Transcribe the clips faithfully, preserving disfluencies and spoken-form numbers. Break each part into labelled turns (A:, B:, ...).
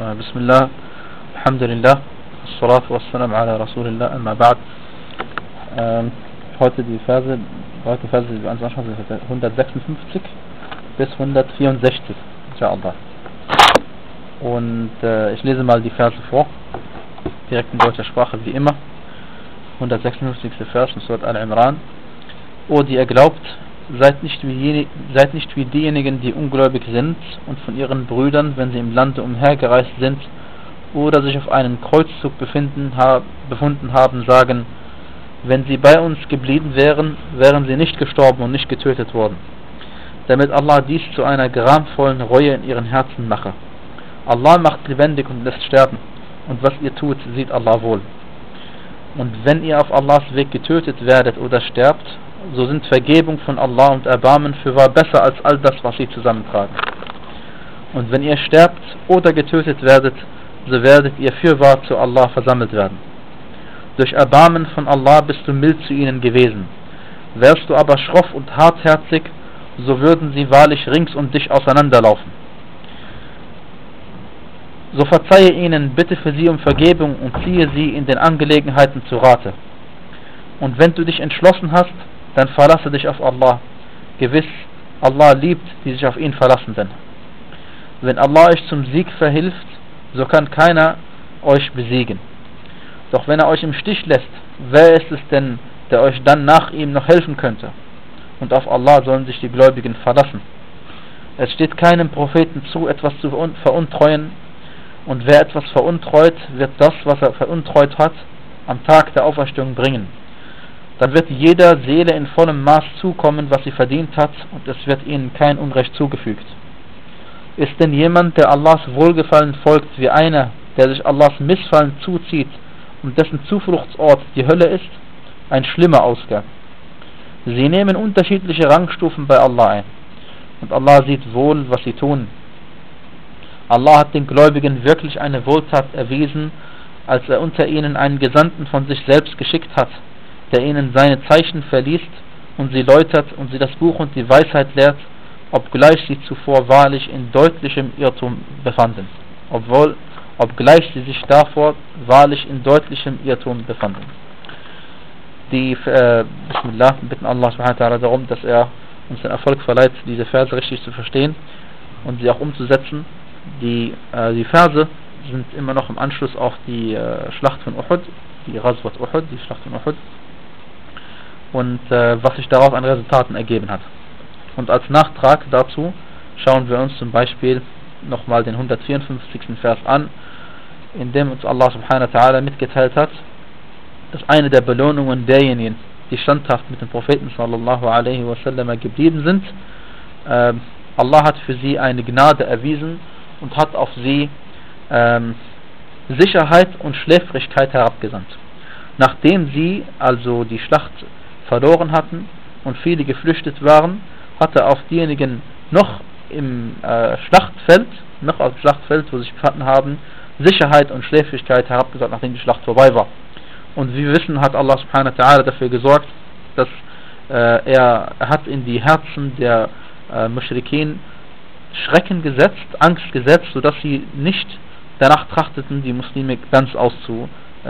A: Bismillah, Alhamdulillah, Assalatu wassalam ala Rasulillah, amma ba'd. Ähm, heute die Verse, heute Verse, die wir uns anschauen, sind hundertsechsundfünfzig bis hundertvierundsechzig, inshallah. Und äh, ich lese mal die Verse vor, direkt in deutscher Sprache wie immer. hundertsechsundfünfzigster Vers in Surat Al-Imran. O, die ihr glaubt, seid nicht, wie seid nicht wie diejenigen, die ungläubig sind und von ihren Brüdern, wenn sie im Lande umhergereist sind oder sich auf einen Kreuzzug befinden, ha, befunden haben, sagen, wenn sie bei uns geblieben wären, wären sie nicht gestorben und nicht getötet worden, damit Allah dies zu einer gramvollen Reue in ihren Herzen mache. Allah macht lebendig und lässt sterben, und was ihr tut, sieht Allah wohl. Und wenn ihr auf Allahs Weg getötet werdet oder sterbt, so sind Vergebung von Allah und Erbarmen fürwahr besser als all das, was sie zusammentragen. Und wenn ihr sterbt oder getötet werdet, so werdet ihr fürwahr zu Allah versammelt werden. Durch Erbarmen von Allah bist du mild zu ihnen gewesen. Wärst du aber schroff und hartherzig, so würden sie wahrlich rings um dich auseinanderlaufen. So verzeihe ihnen, bitte für sie um Vergebung und ziehe sie in den Angelegenheiten zu Rate. Und wenn du dich entschlossen hast, dann verlasse dich auf Allah. Gewiss, Allah liebt, die sich auf ihn verlassen. Denn wenn Allah euch zum Sieg verhilft, so kann keiner euch besiegen. Doch wenn er euch im Stich lässt, wer ist es denn, der euch dann nach ihm noch helfen könnte? Und auf Allah sollen sich die Gläubigen verlassen. Es steht keinem Propheten zu, etwas zu veruntreuen, und wer etwas veruntreut, wird das, was er veruntreut hat, am Tag der Auferstehung bringen. Dann wird jeder Seele in vollem Maß zukommen, was sie verdient hat, und es wird ihnen kein Unrecht zugefügt. Ist denn jemand, der Allahs Wohlgefallen folgt, wie einer, der sich Allahs Missfallen zuzieht und dessen Zufluchtsort die Hölle ist? Ein schlimmer Ausgang. Sie nehmen unterschiedliche Rangstufen bei Allah ein, und Allah sieht wohl, was sie tun. Allah hat den Gläubigen wirklich eine Wohltat erwiesen, als er unter ihnen einen Gesandten von sich selbst geschickt hat, der ihnen seine Zeichen verliest und sie läutert und sie das Buch und die Weisheit lehrt, obgleich sie zuvor wahrlich in deutlichem Irrtum befanden. Obwohl, obgleich sie sich davor wahrlich in deutlichem Irrtum befanden. Die, äh, Bismillah, bitten Allah subhanahu wa ta'ala darum, dass er uns den Erfolg verleiht, diese Verse richtig zu verstehen und sie auch umzusetzen. Die, äh, die Verse sind immer noch im Anschluss auf die äh, Schlacht von Uhud, die Ghazwat Uhud, die Schlacht von Uhud, und äh, was sich daraus an Resultaten ergeben hat. Und als Nachtrag dazu schauen wir uns zum Beispiel nochmal den hundertvierundfünfzigsten Vers an, in dem uns Allah subhanahu wa ta'ala mitgeteilt hat, dass eine der Belohnungen derjenigen, die standhaft mit dem Propheten sallallahu alaihi wasallam geblieben sind, äh, Allah hat für sie eine Gnade erwiesen und hat auf sie ähm, Sicherheit und Schläfrigkeit herabgesandt. Nachdem sie also die Schlacht verloren hatten und viele geflüchtet waren, hat er auf diejenigen noch im äh, Schlachtfeld, noch auf dem Schlachtfeld, wo sie sich befanden haben, Sicherheit und Schläfrigkeit herabgesandt, nachdem die Schlacht vorbei war. Und wie wir wissen, hat Allah subhanahu wa ta'ala dafür gesorgt, dass äh, er, er hat in die Herzen der äh, Muschrikin Schrecken gesetzt, Angst gesetzt, sodass sie nicht danach trachteten, die Muslime ganz auszulöschen.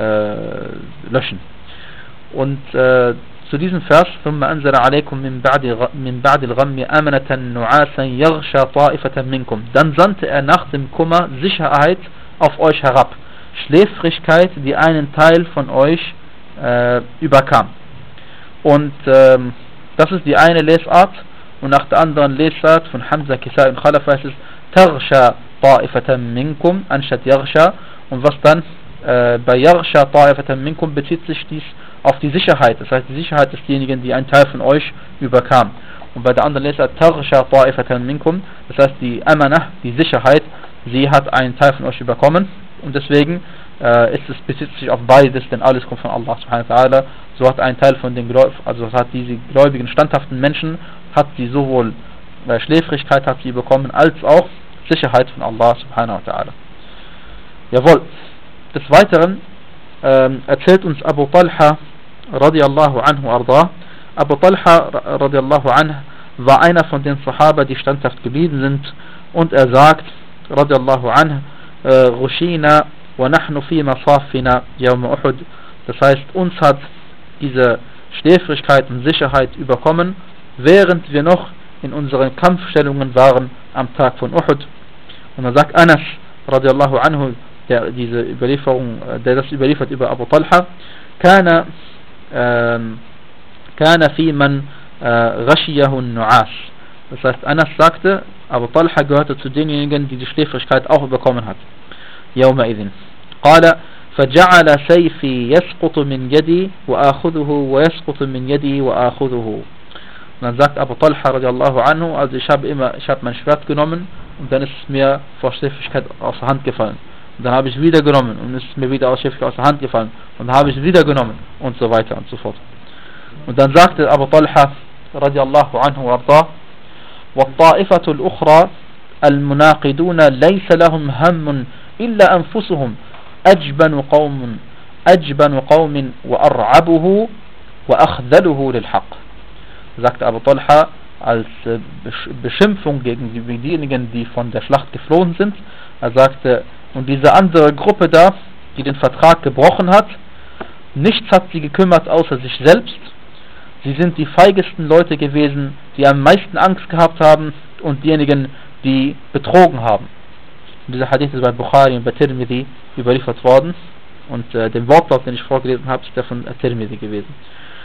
A: Und äh, zu diesem Vers, ثُمَّ أَنزَلَ عَلَيْكُمْ مِنْ بَعْدِ الْغَمِّ أَمَنَةً نُعَاسًا يَغْشَى طَائِفَةً مِنْكُمْ. Dann sandte er nach dem Kummer Sicherheit auf euch herab, Schläfrigkeit, die einen Teil von euch äh, überkam. Und ähm, das ist die eine Lesart. Und nach der anderen Lesart von Hamza, Kisai und Khalaf heißt es Taghsha ta'ifatan minkum anstatt Yaghsha. Und was dann äh, bei Yaghsha ta'ifatan minkum bezieht sich dies auf die Sicherheit. Das heißt, die Sicherheit ist diejenigen, die einen Teil von euch überkam. Und bei der anderen Lesart Taghsha ta'ifatan minkum, das heißt die Amanah, die Sicherheit, sie hat einen Teil von euch überkommen. Und deswegen äh, ist es bezieht sich auf beides, denn alles kommt von Allah subhanahu wa ta'ala. So hat ein Teil von den Gläubigen, also hat diese gläubigen, standhaften Menschen, hat sie sowohl äh, Schläfrigkeit hat sie bekommen, als auch Sicherheit von Allah subhanahu wa ta'ala. Jawohl. Des Weiteren ähm, erzählt uns Abu Talha radiallahu anhu arda. Abu Talha radiallahu anhu war einer von den Sahaba, die standhaft geblieben sind, und er sagt radiallahu anhu, Rushina wa nahnu fi masafina yawm Uhud. Das heißt, uns hat diese Schläfrigkeit und Sicherheit überkommen, während wir noch in unseren Kampfstellungen waren am Tag von Uhud. Und dann sagt Anas radiallahu anhu, der diese Überlieferung, der das überliefert über Abu Talha, kana ähm, kana fi man ghashiyahu an-nu'as. Das heißt, Anas sagte, Abu Talha gehörte zu denjenigen, die die Schläfrigkeit auch überkommen hat. Yawma idhin. Qala فجعل سيفي يسقط من يدي وآخذه ويسقط من يدي وآخذه. Und dann sagt Abu Talha radiallahu anhu, also ich habe immer, ich habe mein Schwert genommen und dann ist es mir vor Schläfrigkeit aus der Hand gefallen. Und dann habe ich wieder genommen und es ist mir wieder aus Schläfrigkeit aus der Hand gefallen. Und dann habe ich wieder genommen und so weiter und so fort. Und dann sagte Abu Talha radiallahu anhu warda, والطائفة الأخرى المناقضون ليس لهم هم إلا أنفسهم أجبن قوم أجبن قوم وأرعبه وأخذله للحق. Sagte Abu Talha als Beschimpfung gegen diejenigen, die von der Schlacht geflohen sind. Er sagte, und diese andere Gruppe da, die den Vertrag gebrochen hat, nichts hat sie gekümmert außer sich selbst. Sie sind die feigesten Leute gewesen, die am meisten Angst gehabt haben und diejenigen, die betrogen haben. Und dieser Hadith ist bei Bukhari und bei Tirmidhi überliefert worden und äh, den Wortlaut, den ich vorgelesen habe, ist der von Tirmidhi gewesen.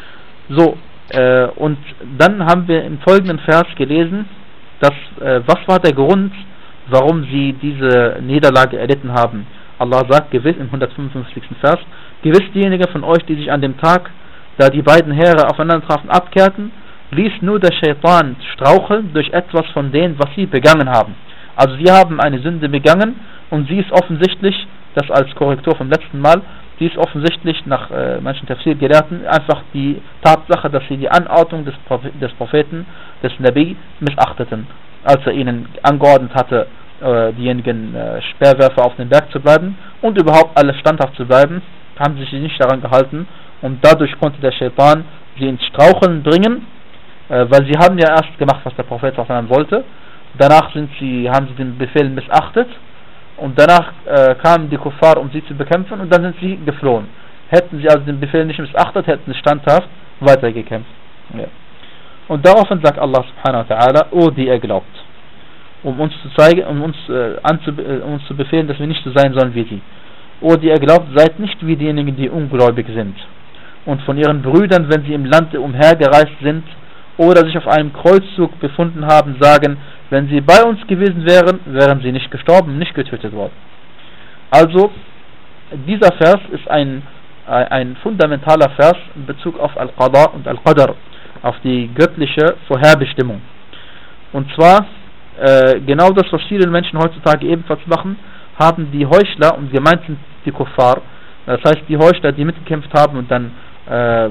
A: So, äh, und dann haben wir im folgenden Vers gelesen, dass, äh, was war der Grund, warum sie diese Niederlage erlitten haben. Allah sagt gewiss im hundertfünfundfünfzigsten Vers, gewiss diejenigen von euch, die sich an dem Tag, da die beiden Heere aufeinander trafen, abkehrten, ließ nur der Shaitan straucheln durch etwas von dem, was sie begangen haben. Also sie haben eine Sünde begangen und sie ist offensichtlich, das als Korrektur vom letzten Mal, sie ist offensichtlich nach äh, manchen Tafsir-Gelehrten einfach die Tatsache, dass sie die Anordnung des, Proph des Propheten, des Nabi, missachteten, als er ihnen angeordnet hatte, äh, diejenigen äh, Speerwerfer auf den Berg zu bleiben und überhaupt alles standhaft zu bleiben, haben sich nicht daran gehalten. Und dadurch konnte der Shaitan sie ins Straucheln bringen, äh, weil sie haben ja erst gemacht, was der Prophet wollte. Danach sind sie, haben sie den Befehl missachtet und danach äh, kamen die Kuffar, um sie zu bekämpfen und dann sind sie geflohen. Hätten sie also den Befehl nicht missachtet, hätten sie standhaft weitergekämpft. Ja. Und daraufhin sagt Allah subhanahu wa ta'ala, oh, die ihr glaubt, um uns zu zeigen, um uns, äh, anzu, äh, um uns zu befehlen, dass wir nicht so sein sollen wie sie. O die ihr glaubt, seid nicht wie diejenigen, die ungläubig sind und von ihren Brüdern, wenn sie im Lande umhergereist sind oder sich auf einem Kreuzzug befunden haben, sagen, wenn sie bei uns gewesen wären, wären sie nicht gestorben, nicht getötet worden. Also, dieser Vers ist ein, ein fundamentaler Vers in Bezug auf Al-Qada und Al-Qadar, auf die göttliche Vorherbestimmung. Und zwar, äh, genau das, was viele Menschen heutzutage ebenfalls machen, haben die Heuchler, und gemeint sind die Kuffar, das heißt die Heuchler, die mitgekämpft haben und dann äh,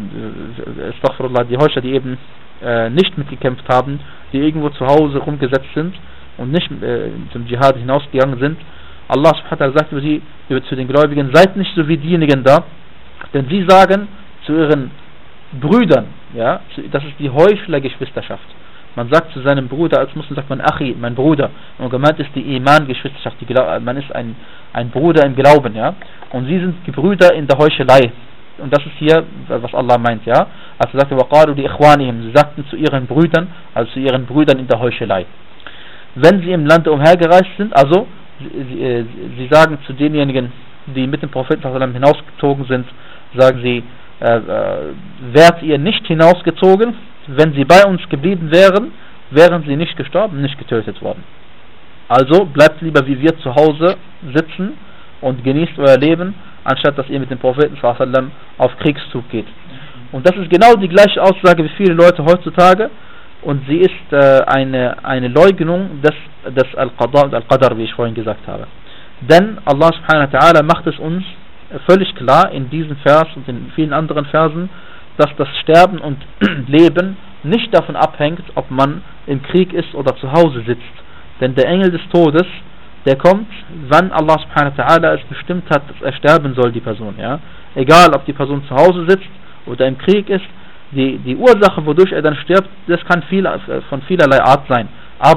A: die Heuchler, die eben äh, nicht mitgekämpft haben, die irgendwo zu Hause rumgesetzt sind und nicht äh, zum Dschihad hinausgegangen sind. Allah subhanahu wa ta'ala sagt über sie, über zu den Gläubigen, seid nicht so wie diejenigen da, denn sie sagen zu ihren Brüdern, ja, das ist die Heuchler-Geschwisterschaft. Man sagt zu seinem Bruder, als Muslim sagt man Achi, mein Bruder. Und gemeint ist die Iman-Geschwisterschaft, man ist ein, ein Bruder im Glauben, ja. Und sie sind die Brüder in der Heuchelei. Und das ist hier, was Allah meint, ja. Also sagte Waqalu li ikhwanihim, sie sagten zu ihren Brüdern, also zu ihren Brüdern in der Heuchelei. Wenn sie im Lande umhergereist sind, also sie, sie sagen zu denjenigen, die mit dem Propheten hinausgezogen sind, sagen sie, äh, äh, wärt ihr nicht hinausgezogen, wenn sie bei uns geblieben wären, wären sie nicht gestorben, nicht getötet worden. Also bleibt lieber wie wir zu Hause sitzen und genießt euer Leben, anstatt dass ihr mit dem Propheten auf Kriegszug geht. Und das ist genau die gleiche Aussage wie viele Leute heutzutage, und sie ist äh, eine, eine Leugnung des, des Al-Qada und Al-Qadar, wie ich vorhin gesagt habe. Denn Allah subhanahu wa ta'ala macht es uns völlig klar in diesem Vers und in vielen anderen Versen, dass das Sterben und Leben nicht davon abhängt, ob man im Krieg ist oder zu Hause sitzt. Denn der Engel des Todes, der kommt, wann Allah subhanahu wa ta'ala es bestimmt hat, dass er sterben soll, die Person. Ja? Egal, ob die Person zu Hause sitzt oder im Krieg ist, die, die Ursache, wodurch er dann stirbt, das kann viel, von vielerlei Art sein. Aber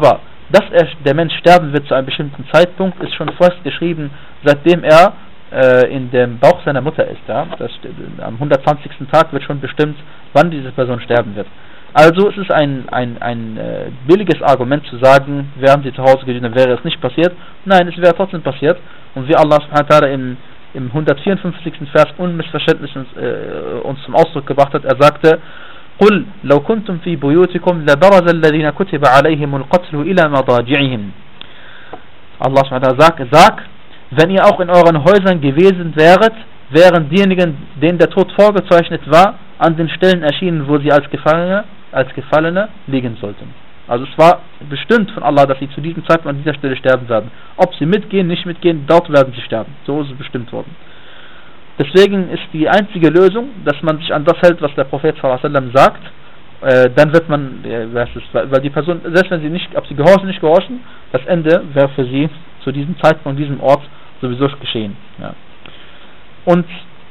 A: dass er, der Mensch sterben wird zu einem bestimmten Zeitpunkt, ist schon festgeschrieben, seitdem er äh, in dem Bauch seiner Mutter ist. Ja? Das, am hundertzwanzigsten Tag wird schon bestimmt, wann diese Person sterben wird. Also es ist ein, ein, ein äh, billiges Argument zu sagen, wären sie zu Hause gewesen, dann wäre es nicht passiert. Nein, es wäre trotzdem passiert. Und wie Allah subhanahu wa ta'ala im, im hundertvierundfünfzigsten Vers unmissverständlich uns, äh, uns zum Ausdruck gebracht hat, er sagte, قُلْ لَوْ كُنْتُمْ فِي بُيُوتِكُمْ لَبَرَزَ الَّذِينَ كُتِبَ عَلَيْهِمُ الْقَتْلُ إِلَى مَضَاجِعِهِمْ. Allah subhanahu wa ta'ala sagt, sag, wenn ihr auch in euren Häusern gewesen wäret, wären diejenigen, denen der Tod vorgezeichnet war, an den Stellen erschienen, wo sie als Gefangene, als Gefallene liegen sollten. Also es war bestimmt von Allah, dass sie zu diesem Zeitpunkt an dieser Stelle sterben werden. Ob sie mitgehen, nicht mitgehen, dort werden sie sterben. So ist es bestimmt worden. Deswegen ist die einzige Lösung, dass man sich an das hält, was der Prophet sallallahu alaihi wasallam sagt. Äh, dann wird man, äh, weil die Person, selbst wenn sie nicht, ob sie gehorchen, nicht gehorchen, das Ende wäre für sie zu diesem Zeitpunkt, an diesem Ort sowieso geschehen. Ja. Und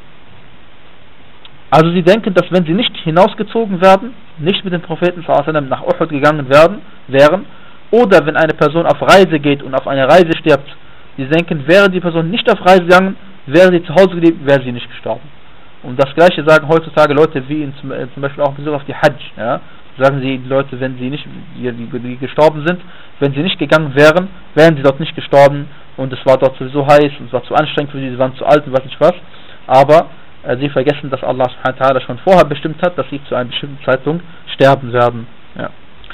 A: also sie denken, dass wenn sie nicht hinausgezogen werden, nicht mit dem Propheten sallallahu alaihi wasallam nach Uhud gegangen werden, wären, oder wenn eine Person auf Reise geht und auf einer Reise stirbt, sie denken, wäre die Person nicht auf Reise gegangen, wäre sie zu Hause geblieben, wäre sie nicht gestorben. Und das Gleiche sagen heutzutage Leute, wie in zum, äh, zum Beispiel auch in Bezug auf die Hajj. Ja? Sagen sie, die Leute, wenn sie nicht, die, die, die gestorben sind, wenn sie nicht gegangen wären, wären sie dort nicht gestorben und es war dort sowieso heiß und es war zu anstrengend für sie, sie waren zu alt und weiß nicht was. Aber äh, sie vergessen, dass Allah subhanahu wa ta'ala schon vorher bestimmt hat, dass sie zu einem bestimmten Zeitpunkt sterben werden. Ja.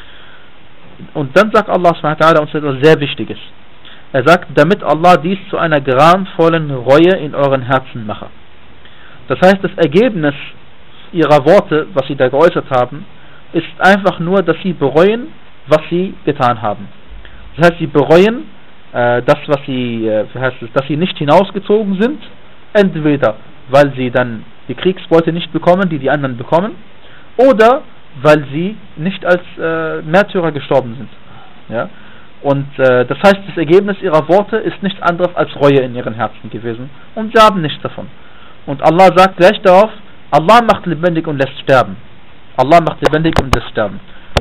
A: Und dann sagt Allah subhanahu wa ta'ala uns etwas sehr Wichtiges. Er sagt, damit Allah dies zu einer gramvollen Reue in euren Herzen mache. Das heißt, das Ergebnis ihrer Worte, was sie da geäußert haben, ist einfach nur, dass sie bereuen, was sie getan haben. Das heißt, sie bereuen äh, das, was sie, äh, heißt es, dass sie nicht hinausgezogen sind, entweder weil sie dann die Kriegsbeute nicht bekommen, die die anderen bekommen, oder weil sie nicht als äh, Märtyrer gestorben sind. Ja? Und äh, das heißt, das Ergebnis ihrer Worte ist nichts anderes als Reue in ihren Herzen gewesen. Und sie haben nichts davon. Und Allah sagt gleich darauf, Allah macht lebendig und lässt sterben. Allah macht lebendig und lässt sterben.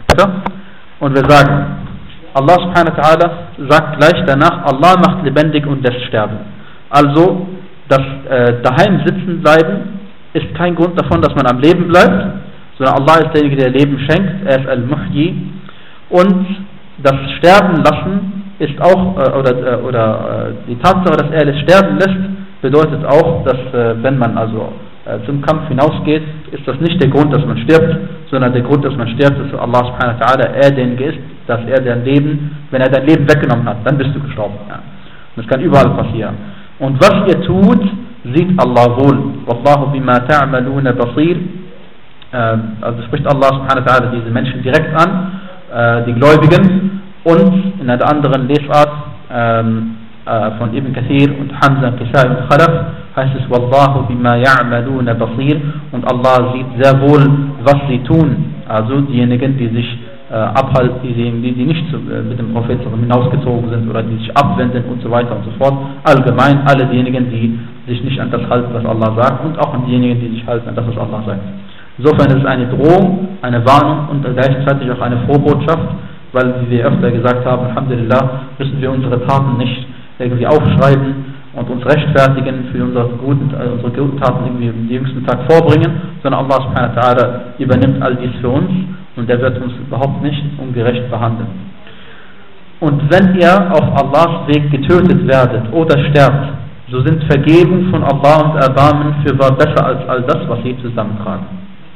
A: Und wir sagen, Allah subhanahu wa ta'ala sagt gleich danach, Allah macht lebendig und lässt sterben. Also, das äh, daheim sitzen bleiben ist kein Grund davon, dass man am Leben bleibt, sondern Allah ist derjenige, der Leben schenkt, er ist Al-Muhyi. Und das Sterben lassen ist auch, äh, oder, äh, oder äh, die Tatsache, dass er es sterben lässt, bedeutet auch, dass äh, wenn man also äh, zum Kampf hinausgeht, ist das nicht der Grund, dass man stirbt, sondern der Grund, dass man stirbt, ist, dass Allah subhanahu wa ta'ala er derjenige ist, dass er dein Leben, wenn er dein Leben weggenommen hat, dann bist du gestorben. Ja. Und das kann überall passieren. Und was ihr tut, sieht Allah wohl. Wallahu bima ta'maluna basir. Äh, also spricht Allah subhanahu wa ta'ala diese Menschen direkt an, äh, die Gläubigen, und in einer anderen Lesart ähm, von Ibn Kathir und Hamza, Qisai und Khalaf heißt es Wallahu bima ya'maluna basir, und Allah sieht sehr wohl, was sie tun. Also diejenigen, die sich äh, abhalten, die, die, die nicht zu, äh, mit dem Propheten hinausgezogen sind oder die sich abwenden und so weiter und so fort. Allgemein alle diejenigen, die sich nicht an das halten, was Allah sagt, und auch an diejenigen, die sich halten an das, was Allah sagt. Insofern ist es eine Drohung, eine Warnung und gleichzeitig auch eine Frohbotschaft, weil, wie wir öfter gesagt haben, Alhamdulillah, müssen wir unsere Taten nicht irgendwie aufschreiben und uns rechtfertigen für unsere guten, äh, unsere guten Taten irgendwie am jüngsten Tag vorbringen, sondern Allah subhanahu wa ta'ala übernimmt all dies für uns und er wird uns überhaupt nicht ungerecht behandeln. Und wenn ihr auf Allahs Weg getötet werdet oder sterbt, so sind Vergebung von Allah und Erbarmen fürwahr besser als all das, was sie zusammentragen.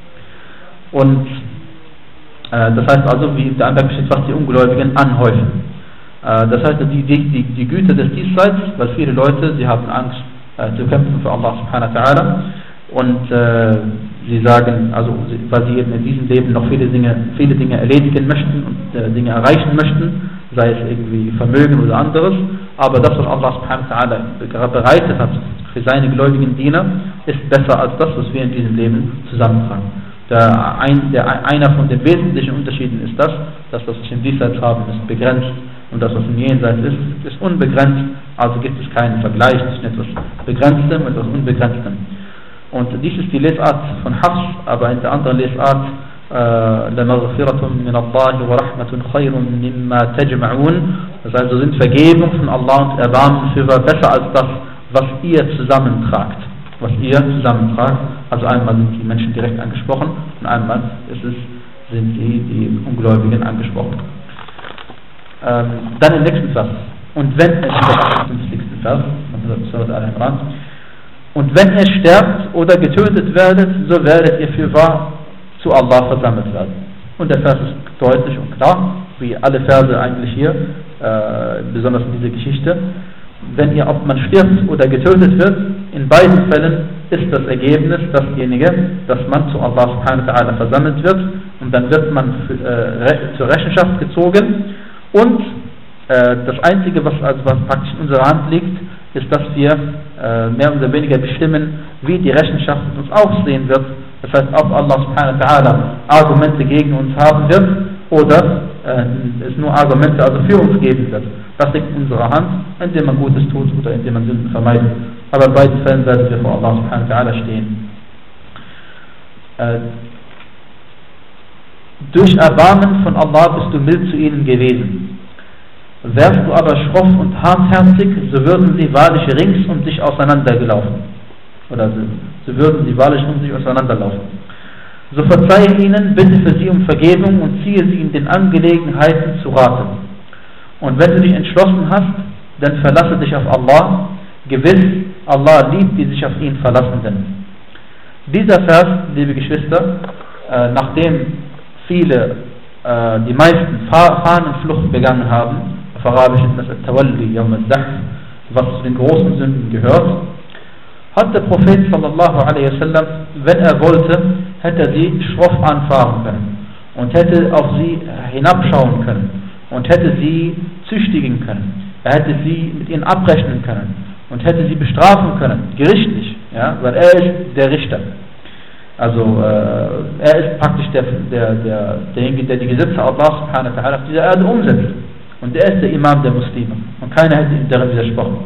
A: Und äh, das heißt also, wie der Anmerkung steht, was die Ungläubigen anhäufen. Das heißt, die, die, die Güte des Diesseits, weil viele Leute, sie haben Angst äh, zu kämpfen für Allah subhanahu wa ta'ala, und äh, sie sagen, also weil sie eben in diesem Leben noch viele Dinge, viele Dinge erledigen möchten und äh, Dinge erreichen möchten, sei es irgendwie Vermögen oder anderes, aber das, was Allah subhanahu wa ta'ala bereitet hat für seine gläubigen Diener, ist besser als das, was wir in diesem Leben zusammentragen. Der, ein, der, einer von den wesentlichen Unterschieden ist das, dass das, was wir im Diesseits haben, ist begrenzt, und das, was im Jenseits ist, ist unbegrenzt, also gibt es keinen Vergleich zwischen etwas Begrenztem und etwas Unbegrenztem. Und dies ist die Lesart von Hafs, aber in der anderen Lesart لَمَغْفِرَةٌ مِّنَ اللَّهِ وَرَحْمَةٌ خَيْرٌ مِّمَّا تَجْمَعُونَ. Das heißt, so sind Vergebung von Allah und Erbarmen für besser als das, was ihr zusammentragt. Was ihr zusammentragt. Also einmal sind die Menschen direkt angesprochen und einmal ist es, sind die, die Ungläubigen angesprochen. Ähm, dann im nächsten Vers. Und wenn es stirbt, fünfzigsten Vers, und wenn ihr sterbt oder getötet werdet, so werdet ihr für wahr zu Allah versammelt werden. Und der Vers ist deutlich und klar, wie alle Verse eigentlich hier, äh, besonders in dieser Geschichte. Wenn ihr, ob man stirbt oder getötet wird, in beiden Fällen ist das Ergebnis dasjenige, dass man zu Allah subhanahu wa ta'ala versammelt wird und dann wird man für, äh, zur Rechenschaft gezogen und äh, das Einzige, was, also was praktisch in unserer Hand liegt, ist, dass wir äh, mehr oder weniger bestimmen, wie die Rechenschaft uns aussehen wird. Das heißt, ob Allah subhanahu wa ta'ala Argumente gegen uns haben wird oder äh, es nur Argumente also für uns geben wird. Das liegt in unserer Hand, indem man Gutes tut oder indem man Sünden vermeidet. Aber in beiden Fällen werden wir vor Allah subhanahu wa ta'ala stehen. Äh, durch Erbarmen von Allah bist du mild zu ihnen gewesen. Wärst du aber schroff und hartherzig, so würden sie wahrlich rings um dich auseinandergelaufen. Oder so, so würden sie wahrlich um sich auseinanderlaufen. So verzeihe ihnen, bitte für sie um Vergebung und ziehe sie in den Angelegenheiten zu Rate. Und wenn du dich entschlossen hast, dann verlasse dich auf Allah. Gewiss, Allah liebt die sich auf ihn Verlassenden. Dieser Vers, liebe Geschwister, äh, nachdem viele, äh, die meisten Fahnenflucht begangen haben, auf Arabisch ist das Al-Tawalli, Yawm al-Zahf, was zu den großen Sünden gehört, hat der Prophet sallallahu alaihi wasallam, wenn er wollte, hätte er sie schroff anfahren können und hätte auf sie hinabschauen können und hätte sie züchtigen können. Er hätte sie mit ihnen abrechnen können und hätte sie bestrafen können, gerichtlich, ja, weil er ist der Richter. Also äh, er ist praktisch der, der, der, derjenige, der die Gesetze Allah subhanahu wa ta'ala auf dieser Erde umsetzt. Und er ist der Imam der Muslime und keiner hätte ihm darin widersprochen.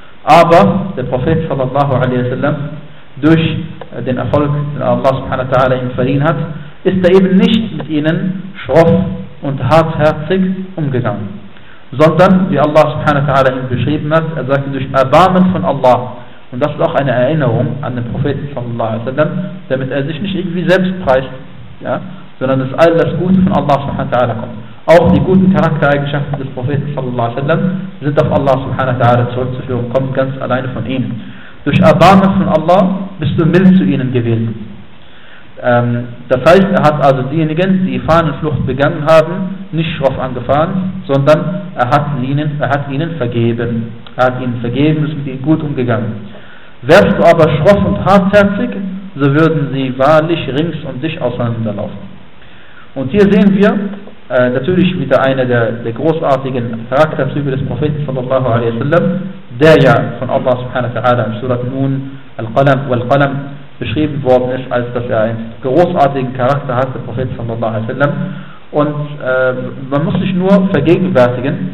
A: Aber der Prophet sallallahu alaihi wasallam, durch den Erfolg, den Allah subhanahu wa ta'ala ihm verliehen hat, ist er eben nicht mit ihnen schroff und hartherzig umgegangen, sondern, wie Allah subhanahu wa ta'ala ihn beschrieben hat, er sagte, durch Erbarmen von Allah. Und das ist auch eine Erinnerung an den Propheten sallallahu alaihi wasallam, damit er sich nicht irgendwie selbst preist, ja, sondern dass all das Gute von Allah subhanahu wa ta'ala kommt. Auch die guten Charaktereigenschaften des Propheten sallallahu alaihi wasallam sind auf Allah subhanahu wa ta'ala zurückzuführen, kommen ganz alleine von ihnen. Durch Erbarmen von Allah bist du mild zu ihnen gewesen. Ähm, das heißt, er hat also diejenigen, die Fahnenflucht begangen haben, nicht schroff angefahren, sondern er hat ihnen, er hat ihnen vergeben. Er hat ihnen vergeben, ist mit ihnen gut umgegangen. Wärst du aber schroff und hartherzig, so würden sie wahrlich rings um dich auseinanderlaufen. Und hier sehen wir äh, natürlich wieder eine der, der großartigen Charakterzüge des Propheten sallallahu alaihi wasallam, der ja von Allah subhanahu wa ta'ala in Surat Nun Al-Qalam wal-Qalam beschrieben worden ist, als dass er einen großartigen Charakter hat, der Prophet sallallahu alaihi wasallam. Und äh, man muss sich nur vergegenwärtigen,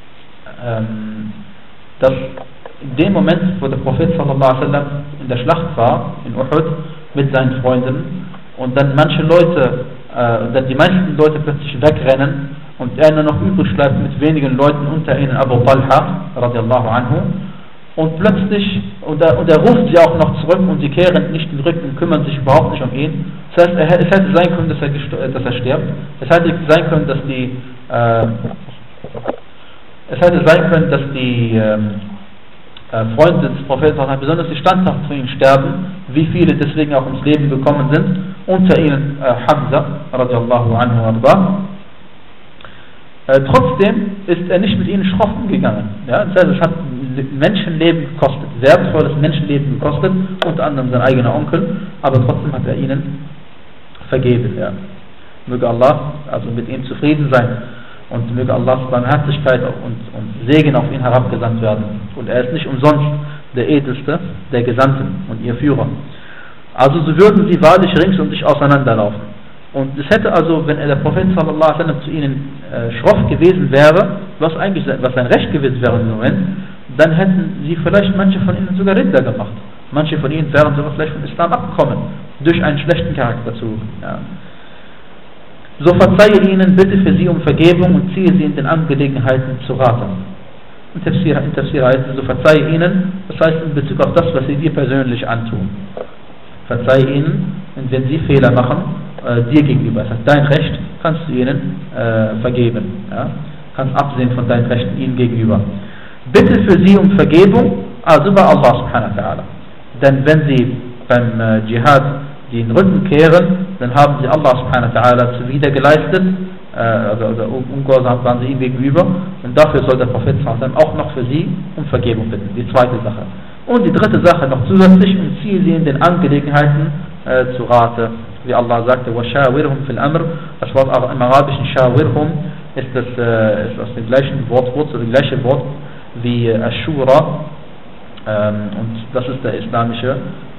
A: ähm, dass in dem Moment, wo der Prophet sallallahu alaihi wasallam in der Schlacht war, in Uhud, mit seinen Freunden, und dann manche Leute, äh, dann die meisten Leute plötzlich wegrennen und er nur noch übrig bleibt mit wenigen Leuten, unter ihnen Abu Talha radiallahu anhu, und plötzlich, und er, und er ruft sie auch noch zurück und sie kehren nicht den Rücken und kümmern sich überhaupt nicht um ihn. Das heißt, er, es hätte sein können, dass er, dass er stirbt. Es hätte sein können, dass die äh, es hätte sein können, dass die äh, äh, Freunde des Propheten, besonders die standhaft für ihn sterben, wie viele deswegen auch ums Leben gekommen sind, unter ihnen äh, Hamza radiallahu anhu arda. Äh, trotzdem ist er nicht mit ihnen schroff umgegangen. Ja? Das heißt, es hat Menschenleben gekostet, wertvolles Menschenleben gekostet, unter anderem sein eigener Onkel, aber trotzdem hat er ihnen vergeben. Ja. Möge Allah also mit ihm zufrieden sein und möge Allahs Barmherzigkeit und, und Segen auf ihn herabgesandt werden. Und er ist nicht umsonst der Edelste der Gesandten und ihr Führer. Also so würden sie wahrlich rings um sich auseinanderlaufen. Und es hätte also, wenn er der Prophet sallallahu alaihi wasallam zu ihnen äh, schroff gewesen wäre, was eigentlich was sein Recht gewesen wäre im Moment, dann hätten sie vielleicht manche von ihnen sogar Rinder gemacht. Manche von ihnen wären sogar vielleicht vom Islam abgekommen, durch einen schlechten Charakterzug. Ja. So verzeihe ihnen, bitte für sie um Vergebung und ziehe sie in den Angelegenheiten zu Rate. In Tafsir, in Tafsir heißt es, so verzeihe ihnen, das heißt in Bezug auf das, was sie dir persönlich antun. Verzeihe ihnen, und wenn sie Fehler machen, äh, dir gegenüber. Das heißt, dein Recht kannst du ihnen äh, vergeben. Ja? Kannst absehen von deinen Rechten ihnen gegenüber. Bitte für sie um Vergebung, also bei Allah subhanahu wa ta'ala. Denn wenn sie beim äh, Dschihad den Rücken kehren, dann haben sie Allah subhanahu wa ta'ala zuwider geleistet, äh, also, also ungehorsam waren sie ihm gegenüber, und dafür soll der Prophet auch noch für sie um Vergebung bitten. Die zweite Sache. Und die dritte Sache noch zusätzlich, und ziehe sie in den Angelegenheiten äh, zu Rate, wie Allah sagte, وَشَاوِرْهُمْ فِي الْأَمْرِ. Das Wort auch im Arabischen Shawirhum ist, das, äh, ist aus dem gleichen Wortwurzel, das gleiche Wort wie äh, Ashura, ähm, und das ist der islamische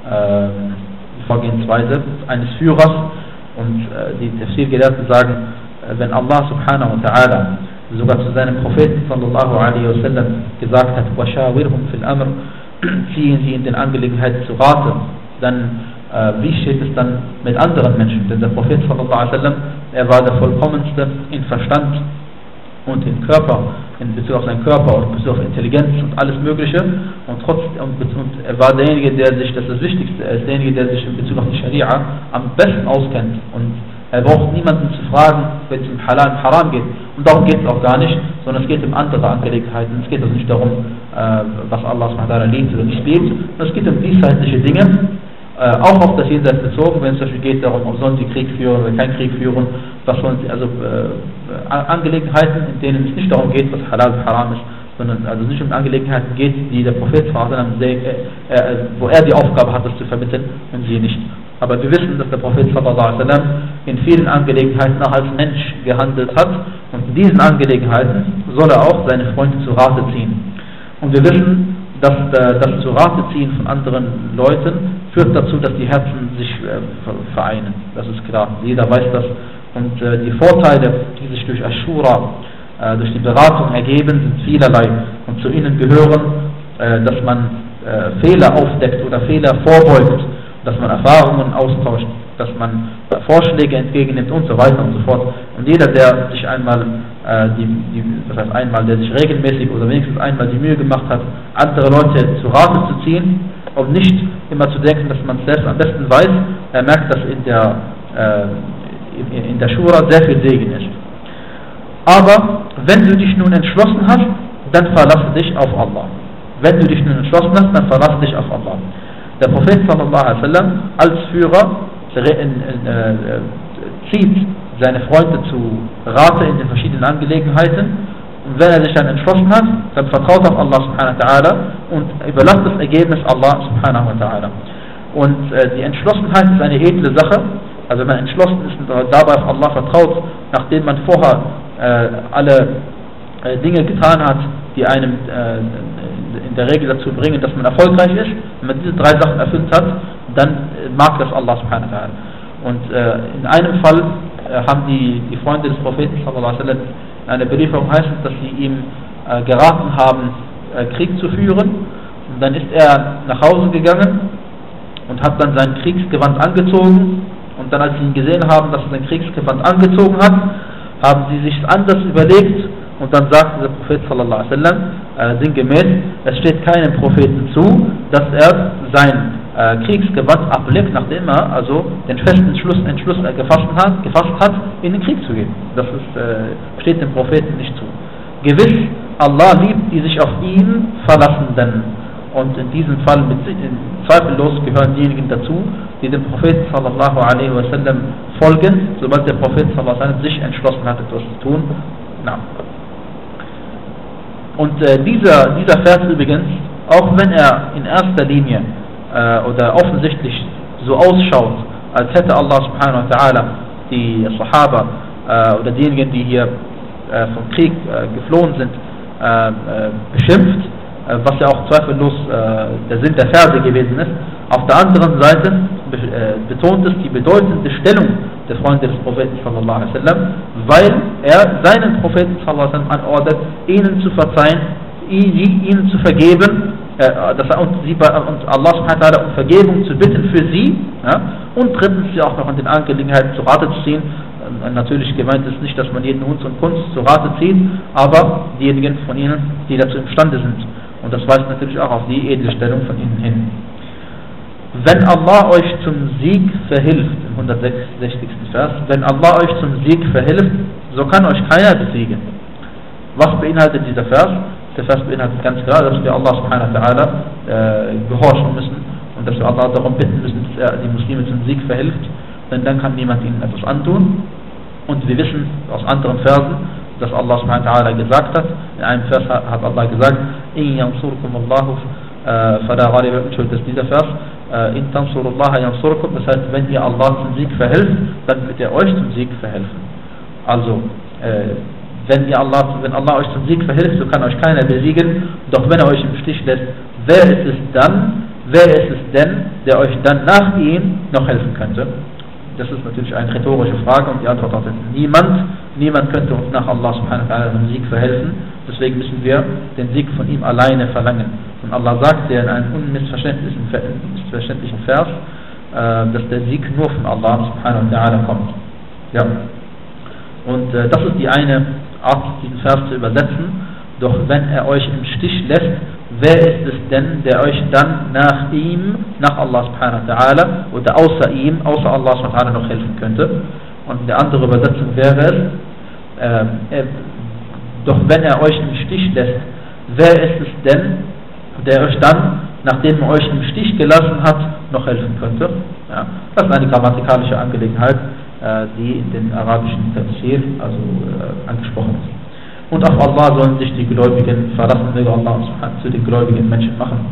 A: ähm, Vorgehensweise eines Führers, und äh, die Tafsir-Gelehrten sagen, äh, wenn Allah subhanahu wa ta'ala sogar zu seinem Propheten sallallahu alaihi wasallam gesagt hat, وَشَاوِرْهُمْ فِي الْأَمْرِ, ziehen sie in den Angelegenheiten zu Rate, dann äh, wie steht es dann mit anderen Menschen? Denn der Prophet sallallahu alaihi wasallam, er war der vollkommenste in Verstand und in Körper, in Bezug auf seinen Körper und in Bezug auf Intelligenz und alles Mögliche, und trotz und, und er war derjenige, der sich, das ist das Wichtigste, er ist derjenige, der sich in Bezug auf die Scharia am besten auskennt, und er braucht niemanden zu fragen, wenn es um Halal und Haram geht, und darum geht es auch gar nicht, sondern es geht um andere Angelegenheiten. Es geht also nicht darum, äh, was Allah subhanahu wa ta'ala liebt oder nicht liebt, sondern es geht um diesseitsliche Dinge, äh, auch auf das Jenseits bezogen, wenn es zum Beispiel geht darum, ob sollen sie Krieg führen oder keinen Krieg führen, was sollen sie, also äh, Angelegenheiten, in denen es nicht darum geht, was Halal und Haram ist, sondern also nicht um Angelegenheiten geht, die der Prophet, äh, äh, wo er die Aufgabe hat, das zu vermitteln, und sie nicht. Aber wir wissen, dass der Prophet sallallahu alaihi wasallam in vielen Angelegenheiten auch als Mensch gehandelt hat, und in diesen Angelegenheiten soll er auch seine Freunde zu Rate ziehen. Und wir wissen, dass äh, das zu Rate ziehen von anderen Leuten führt dazu, dass die Herzen sich äh, vereinen. Das ist klar, jeder weiß das. Und äh, die Vorteile, die sich durch Ashura, äh, durch die Beratung ergeben, sind vielerlei. Und zu ihnen gehören, äh, dass man äh, Fehler aufdeckt oder Fehler vorbeugt, dass man Erfahrungen austauscht, dass man äh, Vorschläge entgegennimmt und so weiter und so fort. Und jeder, der sich einmal, äh, die, die, das heißt einmal, der sich regelmäßig oder wenigstens einmal die Mühe gemacht hat, andere Leute zu Rate zu ziehen und nicht immer zu denken, dass man es selbst am besten weiß, er merkt, dass in der, äh, in, in der Shura sehr viel Segen ist. Aber wenn du dich nun entschlossen hast, dann verlasse dich auf Allah. Wenn du dich nun entschlossen hast, dann verlasse dich auf Allah. Der Prophet sallallahu alaihi wasallam als Führer äh, äh, zieht seine Freunde zu Rate in den verschiedenen Angelegenheiten, und wenn er sich dann entschlossen hat, dann vertraut auf Allah subhanahu wa ta'ala und überlasst das Ergebnis Allah subhanahu wa ta'ala. Und äh, die Entschlossenheit ist eine edle Sache, also wenn man entschlossen ist und dabei auf Allah vertraut, nachdem man vorher äh, alle äh, Dinge getan hat, die einem äh, in der Regel dazu bringen, dass man erfolgreich ist. Wenn man diese drei Sachen erfüllt hat, dann mag das Allah subhanahu wa ta'ala. Und äh, in einem Fall äh, haben die, die Freunde des Propheten sallallahu alaihi wasallam in einer Belieferung heißt es, dass sie ihm äh, geraten haben, äh, Krieg zu führen. Und dann ist er nach Hause gegangen und hat dann sein Kriegsgewand angezogen. Und dann, als sie ihn gesehen haben, dass er sein Kriegsgewand angezogen hat, haben sie sich anders überlegt. Und dann sagte der Prophet sallallahu alaihi wasallam, äh, sinngemäß, es steht keinem Propheten zu, dass er sein äh, Kriegsgewand ablegt, nachdem er also den festen Entschluss, Entschluss äh, gefasst, hat, gefasst hat, in den Krieg zu gehen. Das ist, äh, steht dem Propheten nicht zu. Gewiss, Allah liebt die sich auf ihn Verlassenden. Und in diesem Fall, mit, in, zweifellos, gehören diejenigen dazu, die dem Propheten sallallahu alaihi wasallam folgen, sobald der Prophet sallallahu alaihi wasallam sich entschlossen hat, etwas zu tun. Na. Und äh, dieser, dieser Vers übrigens, auch wenn er in erster Linie äh, oder offensichtlich so ausschaut, als hätte Allah subhanahu wa ta'ala die Sahaba äh, oder diejenigen, die hier äh, vom Krieg äh, geflohen sind, äh, äh, beschimpft, äh, was ja auch zweifellos äh, der Sinn der Verse gewesen ist. Auf der anderen Seite be äh, betont es die bedeutende Stellung der Freunde des Propheten sallallahu alaihi wasallam, weil er seinen Propheten sallallahu alaihi wasallam anordnet, ihnen zu verzeihen, ihnen zu vergeben, äh, dass er, und, sie, und Allah subhanahu wa ta'ala um Vergebung zu bitten für sie, ja, und drittens sie auch noch in den Angelegenheiten zu Rate zu ziehen, natürlich gemeint ist nicht, dass man jeden Hund und Kunst zu Rate zieht, aber diejenigen von ihnen, die dazu imstande sind. Und das weist natürlich auch auf die edle Stellung von ihnen hin. Wenn Allah euch zum Sieg verhilft, im hundertsechzigsten Vers, wenn Allah euch zum Sieg verhilft, so kann euch keiner besiegen. Was beinhaltet dieser Vers? Der Vers beinhaltet ganz klar, dass wir Allah subhanahu wa ta'ala äh, gehorchen müssen und dass wir Allah darum bitten müssen, dass er die Muslime zum Sieg verhilft, denn dann kann niemand ihnen etwas antun. Und wir wissen aus anderen Versen, dass Allah subhanahu wa ta'ala gesagt hat, in einem Vers hat Allah gesagt, in yansurkum Allahu fala ghaliba, entschuldigt, ist dieser Vers, in tansurullaha yansurkum, das heißt, wenn ihr Allah zum Sieg verhilft, dann wird er euch zum Sieg verhelfen. Also, äh, wenn ihr Allah, wenn Allah euch zum Sieg verhilft, so kann euch keiner besiegen, doch wenn er euch im Stich lässt, wer ist es dann, wer ist es denn, der euch dann nach ihm noch helfen könnte? Das ist natürlich eine rhetorische Frage und die Antwort lautet niemand. Niemand könnte uns nach Allah subhanahu wa ta'ala zum Sieg verhelfen. Deswegen müssen wir den Sieg von ihm alleine verlangen. Und Allah sagt ja in einem unmissverständlichen missverständlichen Vers, äh, dass der Sieg nur von Allah subhanahu wa ta'ala kommt. Ja. Und äh, das ist die eine Art, diesen Vers zu übersetzen. Doch wenn er euch im Stich lässt, wer ist es denn, der euch dann nach ihm, nach Allah subhanahu wa ta'ala oder außer ihm, außer Allah subhanahu wa ta'ala noch helfen könnte? Und eine andere Übersetzung wäre es, äh, äh, doch wenn er euch im Stich lässt, wer ist es denn, der euch dann, nachdem er euch im Stich gelassen hat, noch helfen könnte? Ja, das ist eine grammatikalische Angelegenheit, äh, die in den arabischen Tafsir also, äh, angesprochen ist. Und auf Allah sollen sich die Gläubigen verlassen, möge Allah zu den gläubigen Menschen machen.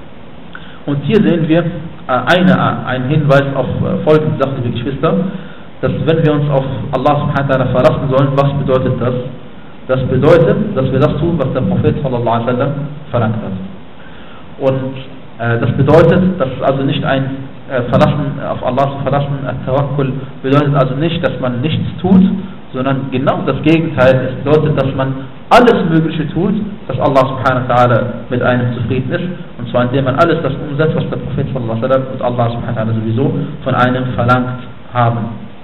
A: Und hier sehen wir eine, einen Hinweis auf folgende Sache, liebe Geschwister, dass wenn wir uns auf Allah subhanahu wa ta'ala verlassen sollen, was bedeutet das? Das bedeutet, dass wir das tun, was der Prophet sallallahu alaihi wasallam verlangt hat. Und äh, das bedeutet, dass es also nicht ein äh, Verlassen, auf Allah zu verlassen, Tawakkul, bedeutet also nicht, dass man nichts tut, sondern genau das Gegenteil. Es bedeutet, dass man alles Mögliche tut, dass Allah subhanahu wa ta'ala mit einem zufrieden ist, und zwar indem man alles das umsetzt, was der Prophet sallallahu alaihi wasallam und Allah subhanahu wa ta'ala sowieso von einem verlangt haben.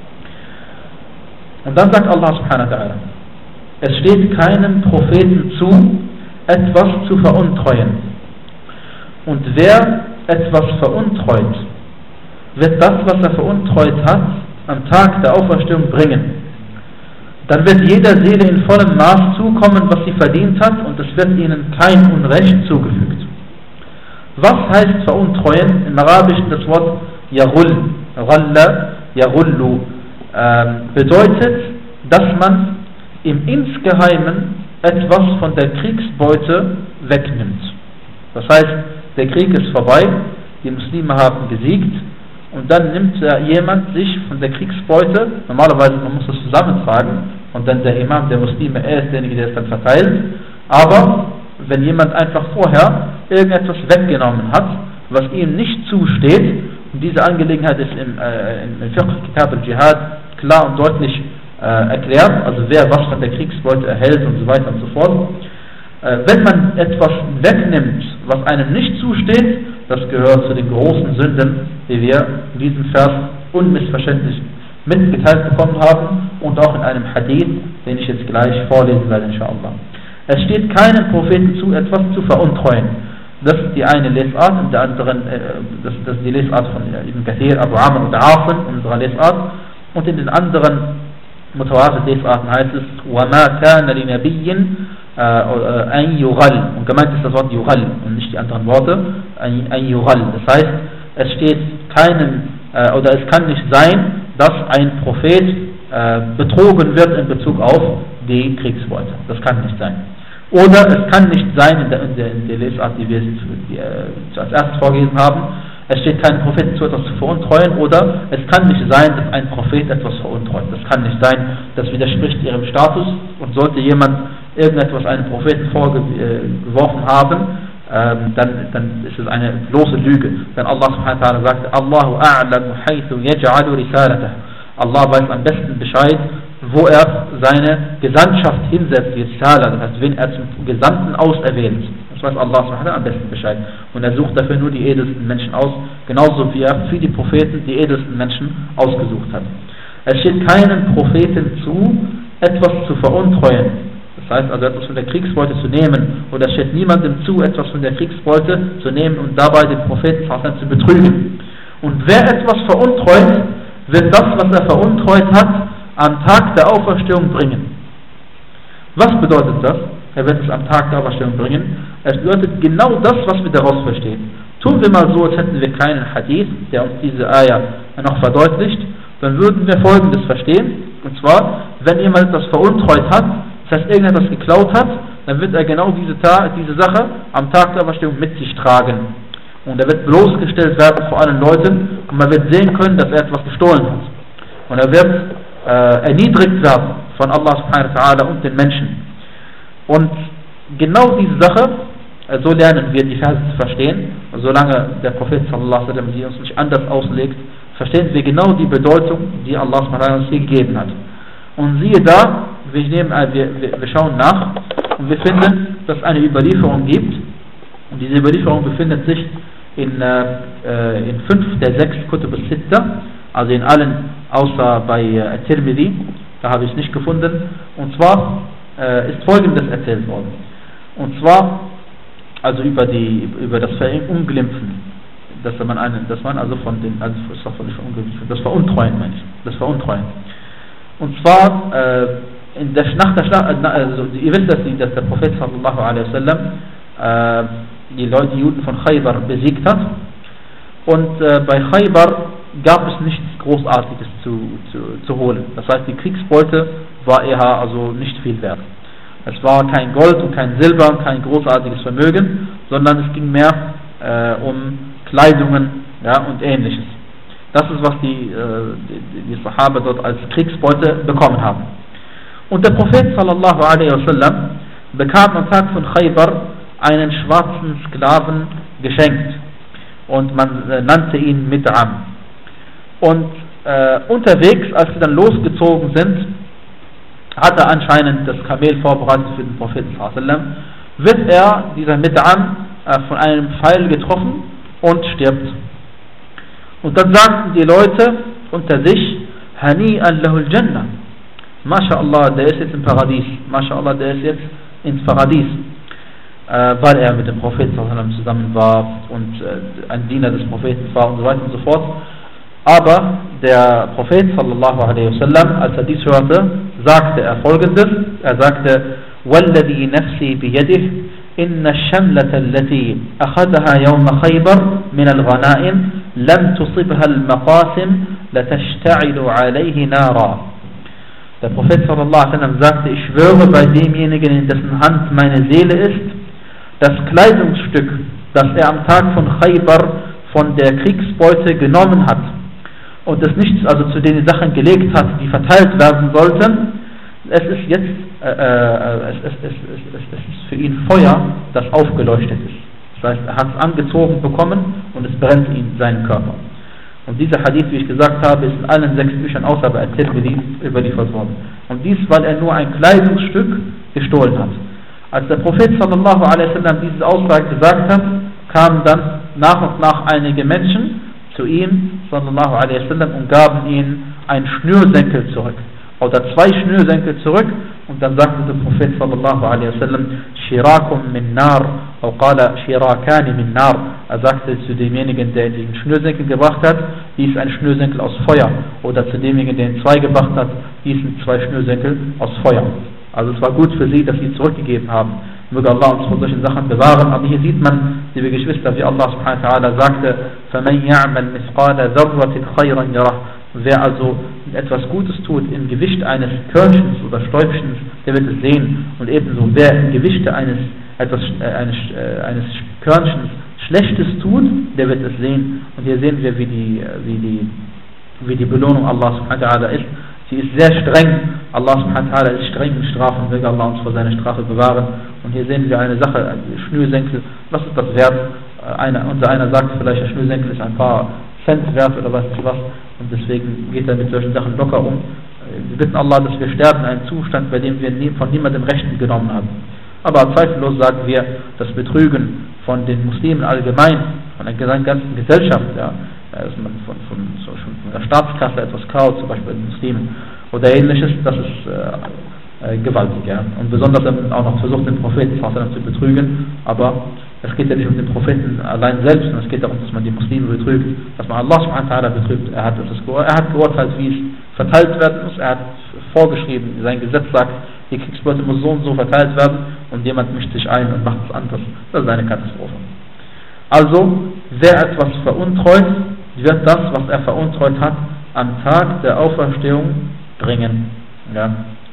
A: Und dann sagt Allah subhanahu wa ta'ala, es steht keinem Propheten zu, etwas zu veruntreuen. Und wer etwas veruntreut, wird das, was er veruntreut hat, am Tag der Auferstehung bringen. Dann wird jeder Seele in vollem Maß zukommen, was sie verdient hat, und es wird ihnen kein Unrecht zugefügt. Was heißt veruntreuen? Im Arabischen das Wort Yaghul, Ghalla, Yaghullu, ähm, bedeutet, dass man im Insgeheimen etwas von der Kriegsbeute wegnimmt. Das heißt, der Krieg ist vorbei, die Muslime haben gesiegt, und dann nimmt äh, jemand sich von der Kriegsbeute, normalerweise man muss das zusammentragen, und dann der Imam der Muslime, er ist derjenige, der es dann verteilt, aber wenn jemand einfach vorher irgendetwas weggenommen hat, was ihm nicht zusteht, und diese Angelegenheit ist im, äh, im Fiqh Kitab al-Jihad klar und deutlich äh, erklärt, also wer was von der Kriegsbeute erhält und so weiter und so fort. Äh, wenn man etwas wegnimmt, was einem nicht zusteht, das gehört zu den großen Sünden, die wir in diesem Vers unmissverständlich mitgeteilt bekommen haben und auch in einem Hadith, den ich jetzt gleich vorlesen werde, inshallah. Es steht keinem Propheten zu, etwas zu veruntreuen. Das ist die eine Lesart, und der anderen, äh, das, das ist die Lesart von äh, Ibn Kathir, Abu Amr und Asim, unserer Lesart. Und in den anderen Mutawatir-Lesarten heißt es, وَمَا كَانَ لِنَبِيٍّ أَنْ يُغَلْ. Und gemeint ist das Wort Yughal und nicht die anderen Worte, أَنْ يُغَلْ. Das heißt, es steht keinem, äh, oder es kann nicht sein, dass ein Prophet äh, betrogen wird in Bezug auf die Kriegsbeute. Das kann nicht sein. Oder es kann nicht sein, in der, in der, in der Lesart, die wir die, äh, als erstes vorgelesen haben, es steht keinem Propheten zu, etwas zu veruntreuen, oder es kann nicht sein, dass ein Prophet etwas veruntreut. Das kann nicht sein, das widerspricht ihrem Status, und sollte jemand irgendetwas einem Propheten vorgeworfen haben, ähm, dann, dann ist es eine bloße Lüge. Denn Allah subhanahu wa ta'ala sagt, Allahu a'lamu haythu yaj'alu risalatah. Allah weiß am besten Bescheid, wo er seine Gesandtschaft hinsetzt, die Risala, das heißt, wen er zum Gesandten auserwählt. Das weiß Allah subhanahu wa ta'ala am besten Bescheid. Und er sucht dafür nur die edelsten Menschen aus, genauso wie er für die Propheten die edelsten Menschen ausgesucht hat. Es steht keinem Propheten zu, etwas zu veruntreuen. Das heißt also, etwas von der Kriegsbeute zu nehmen. Oder es steht niemandem zu, etwas von der Kriegsbeute zu nehmen und dabei den Propheten zu betrügen. Und wer etwas veruntreut, wird das, was er veruntreut hat, am Tag der Auferstehung bringen. Was bedeutet das? Er wird es am Tag der Auferstehung bringen. Es bedeutet genau das, was wir daraus verstehen. Tun wir mal so, als hätten wir keinen Hadith, der uns diese Ayah noch verdeutlicht, dann würden wir Folgendes verstehen. Und zwar, wenn jemand etwas veruntreut hat, das heißt, irgendetwas geklaut hat, dann wird er genau diese, diese Sache am Tag der Auferstehung mit sich tragen. Und er wird bloßgestellt werden vor allen Leuten und man wird sehen können, dass er etwas gestohlen hat. Und er wird äh, erniedrigt werden von Allah subhanahu wa ta'ala und den Menschen. Und genau diese Sache, äh, so lernen wir die Verse zu verstehen. Und solange der Prophet sallallahu alaihi wasallam sie uns nicht anders auslegt, verstehen wir genau die Bedeutung, die Allah subhanahu wa ta'ala uns hier gegeben hat. Und siehe da, wir, nehmen, äh, wir, wir, wir schauen nach und wir finden, dass es eine Überlieferung gibt. Und diese Überlieferung befindet sich in, äh, in fünf der sechs Kutub al-Sitta, also in allen, außer bei äh, Tirmidhi, da habe ich es nicht gefunden. Und zwar äh, ist Folgendes erzählt worden. Und zwar, also über, die, über das Verunglimpfen, dass man, einen, dass man also von den, also das Veruntreuen, meine ich, das Veruntreuen. Und zwar, äh, in der, nach der Schlacht, also ihr wisst, dass, die, dass der Prophet sallallahu alaihi wasallam äh, die Leute, die Juden von Khaybar besiegt hat. Und äh, bei Khaybar gab es nichts Großartiges zu, zu, zu holen. Das heißt, die Kriegsbeute war eher also nicht viel wert. Es war kein Gold und kein Silber und kein großartiges Vermögen, sondern es ging mehr äh, um Kleidungen, ja, und ähnliches. Das ist, was die, äh, die, die Sahaba dort als Kriegsbeute bekommen haben. Und der Prophet sallallahu alaihi wasallam bekam am Tag von Khaybar einen schwarzen Sklaven geschenkt und man äh, nannte ihn Mid'am. Und äh, unterwegs, als sie dann losgezogen sind, hat er anscheinend das Kamel vorbereitet für den Propheten sallallahu alaihi wasallam, wird er, dieser Mid'am, äh, von einem Pfeil getroffen und stirbt. Und dann sagten die Leute unter sich, Hani'an lahul Jannah, MashaAllah, der ist jetzt im Paradies, MashaAllah, der ist jetzt ins Paradies, äh, weil er mit dem Propheten zusammen war und äh, ein Diener des Propheten war und so weiter und so fort. Aber der Prophet sallallahu alaihi wasallam, als er dies hörte, sagte er Folgendes, er sagte, وَالَّذِي نَفْسِي بِيَدِهِ إِنَّ الشَّمْلَةَ الَّتِي أَخَذَهَا يَوْمَ خَيْبَرْ مِنَ الْغَنَائِمِ لَمْ تُصِبْهَا الْمَقَاسِمْ لَتَشْتَعِلُ عَلَيْهِ نَارًا. Der Prophet sallallahu alaihi wasallam sagte, ich schwöre bei demjenigen, in dessen Hand meine Seele ist, das Kleidungsstück, das er am Tag von Khaybar von der Kriegsbeute genommen hat und es nichts also zu den Sachen gelegt hat, die verteilt werden sollten, es ist jetzt äh, äh, es, es, es, es, es ist für ihn Feuer, das aufgeleuchtet ist. Das heißt, er hat es angezogen bekommen und es brennt ihn seinen Körper. Und dieser Hadith, wie ich gesagt habe, ist in allen sechs Büchern außer bei At-Tirmidhi überliefert worden. Und dies, weil er nur ein Kleidungsstück gestohlen hat. Als der Prophet sallallahu alaihi wasallam diese Aussage gesagt hat, kamen dann nach und nach einige Menschen zu ihm sallallahu alaihi wasallam und gaben ihm einen Schnürsenkel zurück. Oder zwei Schnürsenkel zurück. Und dann sagte der Prophet sallallahu alaihi wasallam, Shirakum min nar, oder qala Shirakani min nar. Er sagte zu demjenigen, der den Schnürsenkel gebracht hat, dies ist ein Schnürsenkel aus Feuer. Oder zu demjenigen, der ihn zwei gebracht hat, dies sind zwei Schnürsenkel aus Feuer. Also es war gut für sie, dass sie zurückgegeben haben. Möge Allah uns von solchen Sachen bewahren. Aber hier sieht man, liebe Geschwister, wie Allah subhanahu wa ta'ala sagte, فَمَنْ يَعْمَلْ مِثْقَالَ ذَرَّةٍ خَيْرًا يَرَهُ. Wer also etwas Gutes tut im Gewicht eines Körnchens oder Stäubchens, der wird es sehen. Und ebenso, wer im Gewichte eines, etwas, äh, eines, äh, eines Körnchens Schlechtes tut, der wird es sehen. Und hier sehen wir, wie die, wie die, wie die Belohnung Allah subhanahu wa ta'ala ist. Sie ist sehr streng. Allah subhanahu wa ta'ala ist streng in Strafen. Möge Allah uns vor seiner Strafe bewahren. Und hier sehen wir eine Sache, ein Schnürsenkel. Was ist das wert? Einer, unser einer sagt vielleicht, der Schnürsenkel ist ein paar Cent wert oder was nicht was. Und deswegen geht er mit solchen Sachen locker um. Wir bitten Allah, dass wir sterben in einem Zustand, bei dem wir nie, von niemandem Rechten genommen haben. Aber zweifellos sagen wir, das Betrügen von den Muslimen allgemein, von der ganzen Gesellschaft, ja,
B: dass man von, von, so schon von der Staatskasse etwas klaut, zum Beispiel den Muslimen oder ähnliches, das ist äh, äh, gewaltig. Ja. Und besonders wenn man auch noch versucht, den Propheten zu betrügen, aber es geht ja nicht um den Propheten allein selbst, sondern es geht darum, dass man die Muslime betrügt, dass man Allah subhanahu wa ta'ala betrügt. Er hat, das, er hat geurteilt, wie es verteilt werden muss, er hat vorgeschrieben, sein Gesetz sagt, die Kriegsbeute muss so und so verteilt werden und jemand mischt sich ein und macht es anders. Das ist eine Katastrophe. Also, wer etwas veruntreut, wird das, was er veruntreut hat, am Tag der Auferstehung bringen. Ja.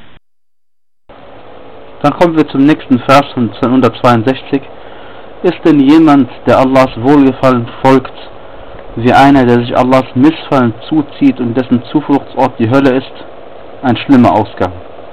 A: Dann kommen wir zum nächsten Vers von zweihundertzweiundsechzig. Ist denn jemand, der Allahs Wohlgefallen folgt, wie einer, der sich Allahs Missfallen zuzieht und dessen Zufluchtsort die Hölle ist, ein schlimmer Ausgang.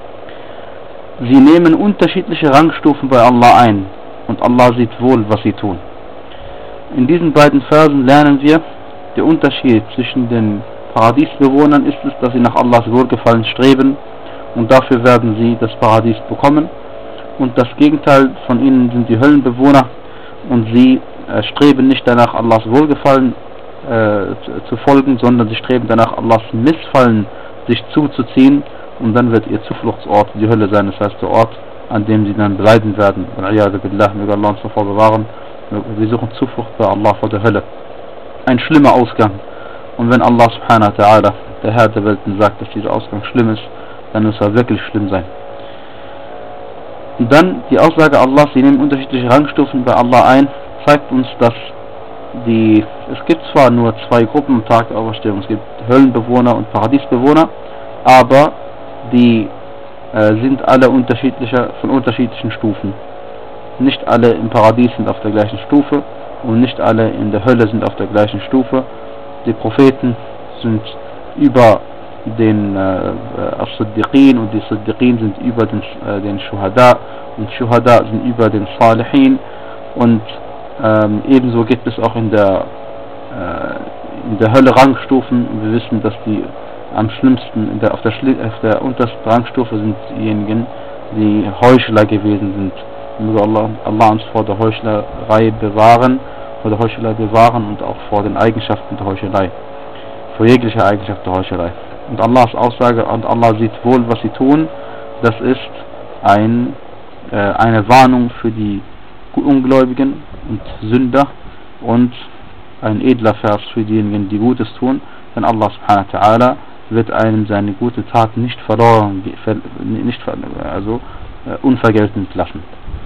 A: Sie nehmen unterschiedliche Rangstufen bei Allah ein und Allah sieht wohl, was sie tun. In diesen beiden Versen lernen wir, der Unterschied zwischen den Paradiesbewohnern ist es, dass sie nach Allahs Wohlgefallen streben und dafür werden sie das Paradies bekommen, und das Gegenteil von ihnen sind die Höllenbewohner und sie äh, streben nicht danach, Allahs Wohlgefallen äh, zu, zu folgen, sondern sie streben danach, Allahs Missfallen sich zuzuziehen, und dann wird ihr Zufluchtsort die Hölle sein, das heißt der Ort, an dem sie dann leiden werden. Und möge Allah uns davor bewahren. Wir suchen Zuflucht bei Allah vor der Hölle. Ein schlimmer Ausgang. Und wenn Allah subhanahu wa ta'ala, der Herr der Welten, sagt, dass dieser Ausgang schlimm ist, dann muss er wirklich schlimm sein. Und dann die Aussage Allahs, sie nehmen unterschiedliche Rangstufen bei Allah ein, zeigt uns, dass die, es gibt zwar nur zwei Gruppen am Tag der Auferstehung, es gibt Höllenbewohner und Paradiesbewohner, aber die äh, sind alle unterschiedlicher, von unterschiedlichen Stufen. Nicht alle im Paradies sind auf der gleichen Stufe und nicht alle in der Hölle sind auf der gleichen Stufe. Die Propheten sind über den äh, As-Siddiqin und die Siddiqin sind über den, äh, den Shuhada und Shuhada sind über den Salihin, und ähm, ebenso gibt es auch in der, äh, in der Hölle Rangstufen. Wir wissen, dass die am schlimmsten in der, auf, der auf der untersten Rangstufe sind diejenigen, die Heuchler gewesen sind. Möge Allah, Allah uns vor der Heuchlerei bewahren, vor der Heuchelei bewahren und auch vor den Eigenschaften der Heuchelei, vor jeglicher Eigenschaft der Heuchelei. Und Allahs Aussage, und Allah sieht wohl, was sie tun, das ist ein, äh, eine Warnung für die Ungläubigen und Sünder und ein edler Vers für diejenigen, die Gutes tun, denn Allah subhanahu wa ta'ala wird einem seine gute Tat nicht verloren, nicht, also äh, unvergeltend lassen.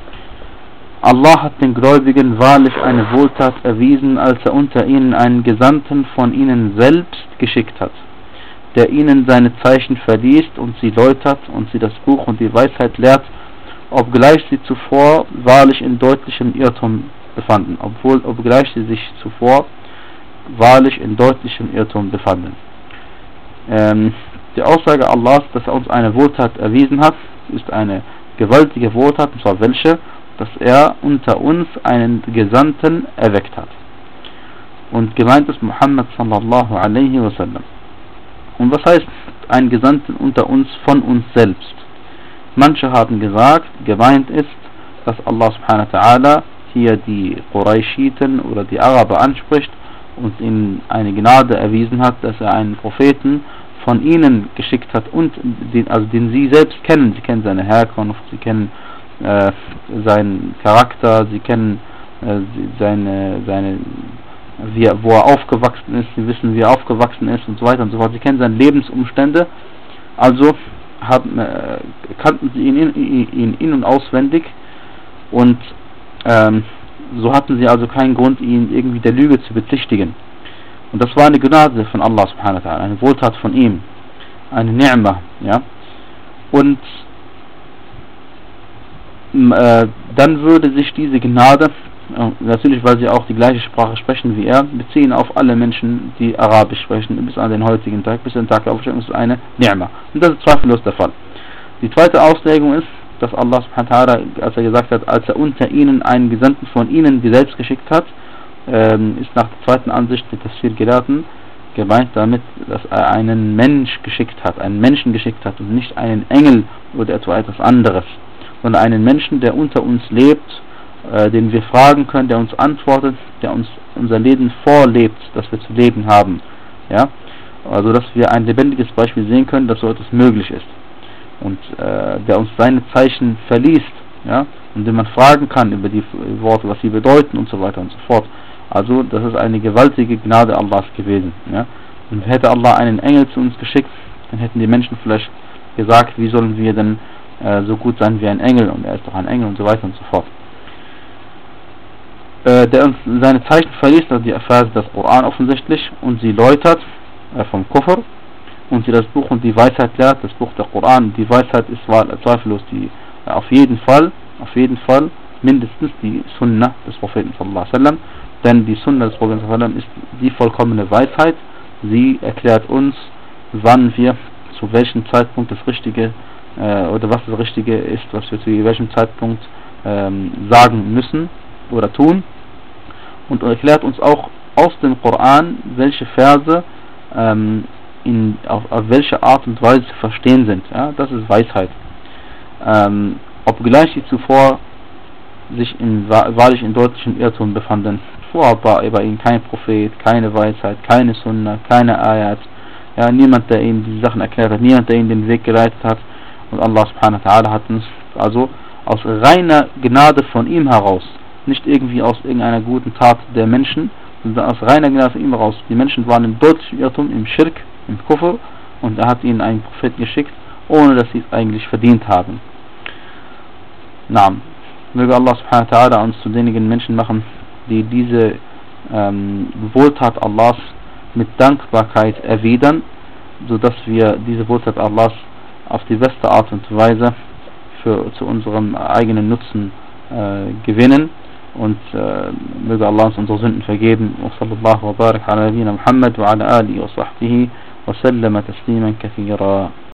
A: Allah hat den Gläubigen wahrlich eine Wohltat erwiesen, als er unter ihnen einen Gesandten von ihnen selbst geschickt hat, der ihnen seine Zeichen verliest und sie läutert und sie das Buch und die Weisheit lehrt, obgleich sie zuvor wahrlich in deutlichem Irrtum befanden, obwohl, obgleich sie sich zuvor wahrlich in deutlichem Irrtum befanden. Ähm, die Aussage Allahs, dass er uns eine Wohltat erwiesen hat, ist eine gewaltige Wohltat, und zwar welche? Dass er unter uns einen Gesandten erweckt hat. Und gemeint ist Muhammad sallallahu alaihi wasallam. Und was heißt ein Gesandten unter uns von uns selbst? Manche haben gesagt, gemeint ist, dass Allah subhanahu wa ta'ala hier die Qurayshiten oder die Araber anspricht und ihnen eine Gnade erwiesen hat, dass er einen Propheten von ihnen geschickt hat, und den, also den sie selbst kennen. Sie kennen seine Herkunft, sie kennen äh, seinen Charakter, sie kennen äh, seine, seine wie er, wo er aufgewachsen ist, sie wissen, wie er aufgewachsen ist und so weiter und so fort. Sie kennen seine Lebensumstände, also haben, äh, kannten sie ihn in, in, in und auswendig, und ähm, so hatten sie also keinen Grund, ihn irgendwie der Lüge zu bezichtigen. Und das war eine Gnade von Allah subhanahu wa ta'ala, eine Wohltat von ihm, eine Ni'ma, ja. Und äh, dann würde sich diese Gnade, äh, natürlich weil sie auch die gleiche Sprache sprechen wie er, beziehen auf alle Menschen, die Arabisch sprechen, bis an den heutigen Tag, bis an den Tag der Auferstehung, ist eine Ni'ma. Und das ist zweifellos der Fall. Die zweite Auslegung ist, dass Allah subhanahu wa ta'ala, als er gesagt hat, als er unter ihnen einen Gesandten von ihnen selbst geschickt hat, ähm, ist nach der zweiten Ansicht der Tafsir-Gelehrten gemeint damit, dass er einen Mensch geschickt hat, einen Menschen geschickt hat und nicht einen Engel oder etwa etwas anderes, sondern einen Menschen, der unter uns lebt äh, den wir fragen können, der uns antwortet, der uns unser Leben vorlebt, das wir zu leben haben. Ja? Also dass wir ein lebendiges Beispiel sehen können, dass so etwas möglich ist. Und äh, der uns seine Zeichen verliest, ja, und den man fragen kann über die Worte, was sie bedeuten und so weiter und so fort. Also das ist eine gewaltige Gnade Allahs gewesen. Ja. Und hätte Allah einen Engel zu uns geschickt, dann hätten die Menschen vielleicht gesagt, wie sollen wir denn äh, so gut sein wie ein Engel, und er ist doch ein Engel und so weiter und so fort. Äh, der uns seine Zeichen verliest, also die Verse des Koran offensichtlich, und sie läutert äh, vom Kufr, und sie das Buch und die Weisheit lehrt, das Buch der Koran. Die Weisheit ist zweifellos die, äh, auf jeden Fall, auf jeden Fall mindestens die Sunna des Propheten sallallahu alaihi wasallam, denn die Sunna des Propheten sallallahu alaihi wasallam ist die vollkommene Weisheit. Sie erklärt uns, wann wir zu welchem Zeitpunkt das Richtige äh, oder was das Richtige ist, was wir zu welchem Zeitpunkt ähm, sagen müssen oder tun, und erklärt uns auch aus dem Koran, welche Verse ähm, in, auf, auf welche Art und Weise zu verstehen sind. Ja, das ist Weisheit. Ähm, obgleich sie zuvor sich in, wahrlich in deutlichem Irrtum befanden. Vorher war bei ihnen kein Prophet, keine Weisheit, keine Sunna, keine Ayat. Ja, niemand, der ihnen diese Sachen erklärt hat, niemand, der ihnen den Weg geleitet hat. Und Allah subhanahu wa ta'ala hat uns also aus reiner Gnade von ihm heraus, nicht irgendwie aus irgendeiner guten Tat der Menschen, sondern aus reiner Gnade von ihm heraus. Die Menschen waren im deutlichen Irrtum, im Schirk, im Kufr, und er hat ihnen einen Propheten geschickt, ohne dass sie es eigentlich verdient haben. Naam. Möge Allah subhanahu wa ta'ala uns zu denjenigen Menschen machen, die diese ähm, Wohltat Allahs mit Dankbarkeit erwidern, sodass wir diese Wohltat Allahs auf die beste Art und Weise für, zu unserem eigenen Nutzen äh, gewinnen, und äh, möge Allah uns unsere Sünden vergeben. Wa sallallahu wa barak ala nabiyina Muhammad wa ala alihi wa sahbihi wa sallama tasliman kathira.